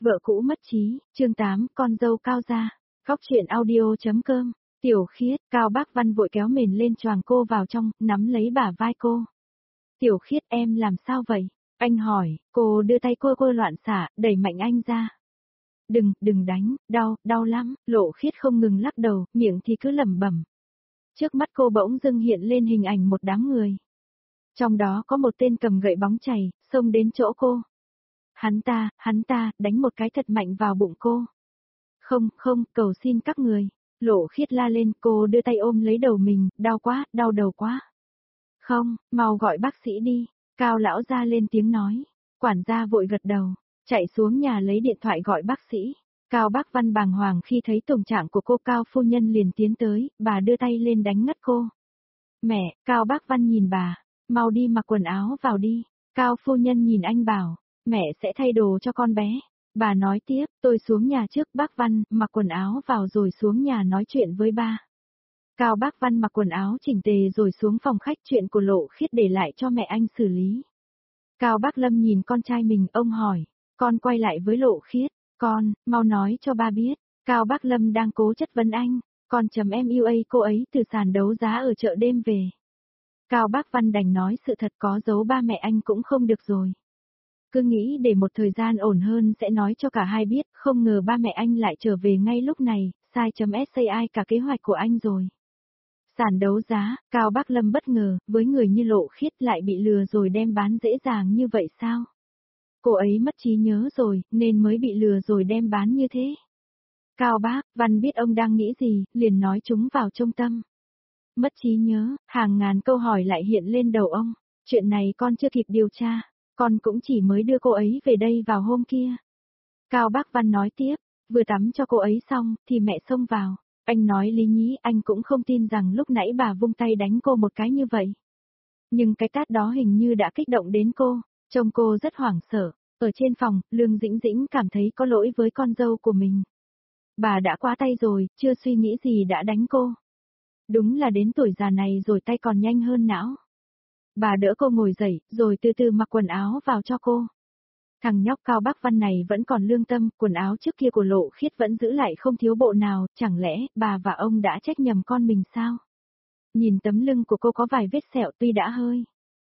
Vợ cũ mất trí, chương 8, con dâu Cao gia. Góc truyện audio.com. Tiểu Khiết, Cao Bác Văn vội kéo mền lên choàng cô vào trong, nắm lấy bả vai cô. Tiểu Khiết, em làm sao vậy? Anh hỏi, cô đưa tay cô loạn xả, đẩy mạnh anh ra. Đừng đánh, đau lắm. Lộ Khiết không ngừng lắc đầu, miệng thì cứ lẩm bẩm. Trước mắt cô bỗng dưng hiện lên hình ảnh một đám người. Trong đó có một tên cầm gậy bóng chày, xông đến chỗ cô. Hắn ta, đánh một cái thật mạnh vào bụng cô. Không, cầu xin các người. Lộ Khiết la lên, cô đưa tay ôm lấy đầu mình, đau quá, đau đầu quá. Không, mau gọi bác sĩ đi. Cao lão gia lên tiếng nói. Quản gia vội gật đầu, chạy xuống nhà lấy điện thoại gọi bác sĩ. Cao Bác Văn bàng hoàng khi thấy tình trạng của cô. Cao phu nhân liền tiến tới, bà đưa tay lên đánh ngất cô. Mẹ, Cao Bác Văn nhìn bà, mau đi mặc quần áo vào đi. Cao phu nhân nhìn anh bảo, mẹ sẽ thay đồ cho con bé. Bà nói tiếp, tôi xuống nhà trước. Bác Văn, mặc quần áo vào rồi xuống nhà nói chuyện với ba. Cao Bác Văn mặc quần áo chỉnh tề rồi xuống phòng khách, chuyện của Lộ Khiết để lại cho mẹ anh xử lý. Cao Bác Lâm nhìn con trai mình, ông hỏi, con quay lại với Lộ Khiết, con, mau nói cho ba biết. Cao Bác Lâm đang cố chất vấn anh, con MUA cô ấy từ sàn đấu giá ở chợ đêm về. Cao Bác Văn đành nói sự thật, có giấu ba mẹ anh cũng không được rồi. Cứ nghĩ để một thời gian ổn hơn sẽ nói cho cả hai biết, không ngờ ba mẹ anh lại trở về ngay lúc này, sai cả kế hoạch của anh rồi. Sàn đấu giá, Cao Bác Lâm bất ngờ, với người như Lộ Khiết lại bị lừa rồi đem bán dễ dàng như vậy sao? Cô ấy mất trí nhớ rồi, nên mới bị lừa rồi đem bán như thế. Cao Bác Văn biết ông đang nghĩ gì, liền nói chúng vào trong tâm. Mất trí nhớ, hàng ngàn câu hỏi lại hiện lên đầu ông. Chuyện này con chưa kịp điều tra, con cũng chỉ mới đưa cô ấy về đây vào hôm kia. Cao Bác Văn nói tiếp, vừa tắm cho cô ấy xong, thì mẹ xông vào. Anh nói lý nhí, anh cũng không tin rằng lúc nãy bà vung tay đánh cô một cái như vậy. Nhưng cái tát đó hình như đã kích động đến cô, trông cô rất hoảng sợ. Ở trên phòng, Lương Dĩnh Dĩnh cảm thấy có lỗi với con dâu của mình. Bà đã quá tay rồi, chưa suy nghĩ gì đã đánh cô. Đúng là đến tuổi già này rồi tay còn nhanh hơn não. Bà đỡ cô ngồi dậy, rồi từ từ mặc quần áo vào cho cô. Thằng nhóc Cao Bác Văn này vẫn còn lương tâm, quần áo trước kia của Lộ Khiết vẫn giữ lại không thiếu bộ nào, chẳng lẽ bà và ông đã trách nhầm con mình sao? Nhìn tấm lưng của cô có vài vết sẹo tuy đã hơi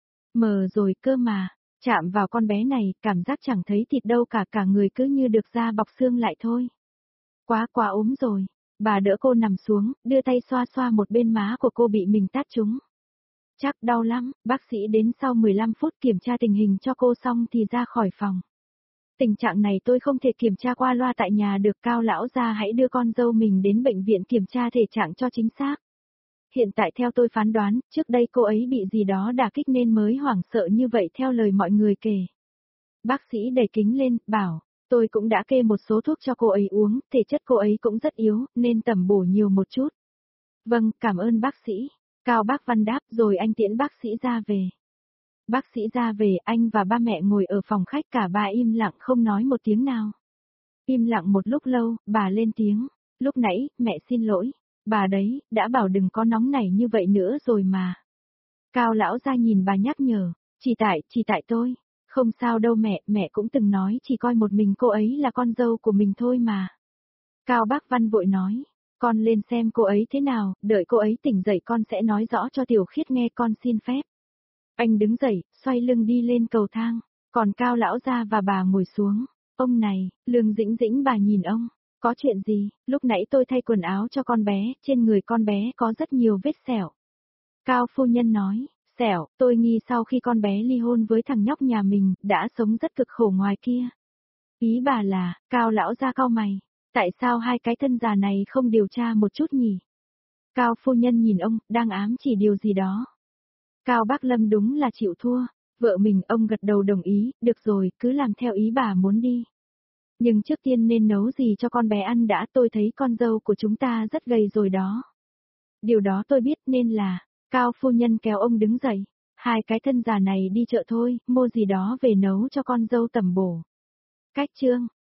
mờ rồi cơ mà, chạm vào con bé này, cảm giác chẳng thấy thịt đâu cả người cứ như được da bọc xương lại thôi. Quá ốm rồi, bà đỡ cô nằm xuống, đưa tay xoa một bên má của cô bị mình tát trúng. Chắc đau lắm, bác sĩ đến sau 15 phút kiểm tra tình hình cho cô xong thì ra khỏi phòng. Tình trạng này tôi không thể kiểm tra qua loa tại nhà được, Cao lão gia hãy đưa con dâu mình đến bệnh viện kiểm tra thể trạng cho chính xác. Hiện tại theo tôi phán đoán, trước đây cô ấy bị gì đó đả kích nên mới hoảng sợ như vậy theo lời mọi người kể. Bác sĩ đẩy kính lên, bảo, tôi cũng đã kê một số thuốc cho cô ấy uống, thể chất cô ấy cũng rất yếu, nên tầm bổ nhiều một chút. Vâng, cảm ơn bác sĩ. Cao Bác Văn đáp rồi anh tiễn bác sĩ ra về. Bác sĩ ra về, anh và ba mẹ ngồi ở phòng khách, cả ba im lặng không nói một tiếng nào. Im lặng một lúc lâu, bà lên tiếng, lúc nãy, mẹ xin lỗi, bà đấy, đã bảo đừng có nóng nảy như vậy nữa rồi mà. Cao lão ra nhìn bà nhắc nhở, chỉ tại tôi, không sao đâu mẹ cũng từng nói chỉ coi một mình cô ấy là con dâu của mình thôi mà. Cao Bác Văn vội nói, con lên xem cô ấy thế nào, đợi cô ấy tỉnh dậy con sẽ nói rõ cho Tiểu Khiết nghe, con xin phép. Anh đứng dậy, xoay lưng đi lên cầu thang, còn Cao lão gia và bà ngồi xuống. Ông này, Lương Dĩnh Dĩnh bà nhìn ông, có chuyện gì? Lúc nãy tôi thay quần áo cho con bé, trên người con bé có rất nhiều vết sẹo. Cao phu nhân nói, sẹo, tôi nghi sau khi con bé ly hôn với thằng nhóc nhà mình, đã sống rất cực khổ ngoài kia. Ý bà là, Cao lão gia cau mày, tại sao hai cái thân già này không điều tra một chút nhỉ? Cao phu nhân nhìn ông, đang ám chỉ điều gì đó. Cao Bác Lâm đúng là chịu thua, vợ mình, ông gật đầu đồng ý, được rồi, cứ làm theo ý bà muốn đi. Nhưng trước tiên nên nấu gì cho con bé ăn đã, tôi thấy con dâu của chúng ta rất gầy rồi đó. Điều đó tôi biết nên là, Cao phu nhân kéo ông đứng dậy, hai cái thân già này đi chợ thôi, mua gì đó về nấu cho con dâu tẩm bổ. Cách chương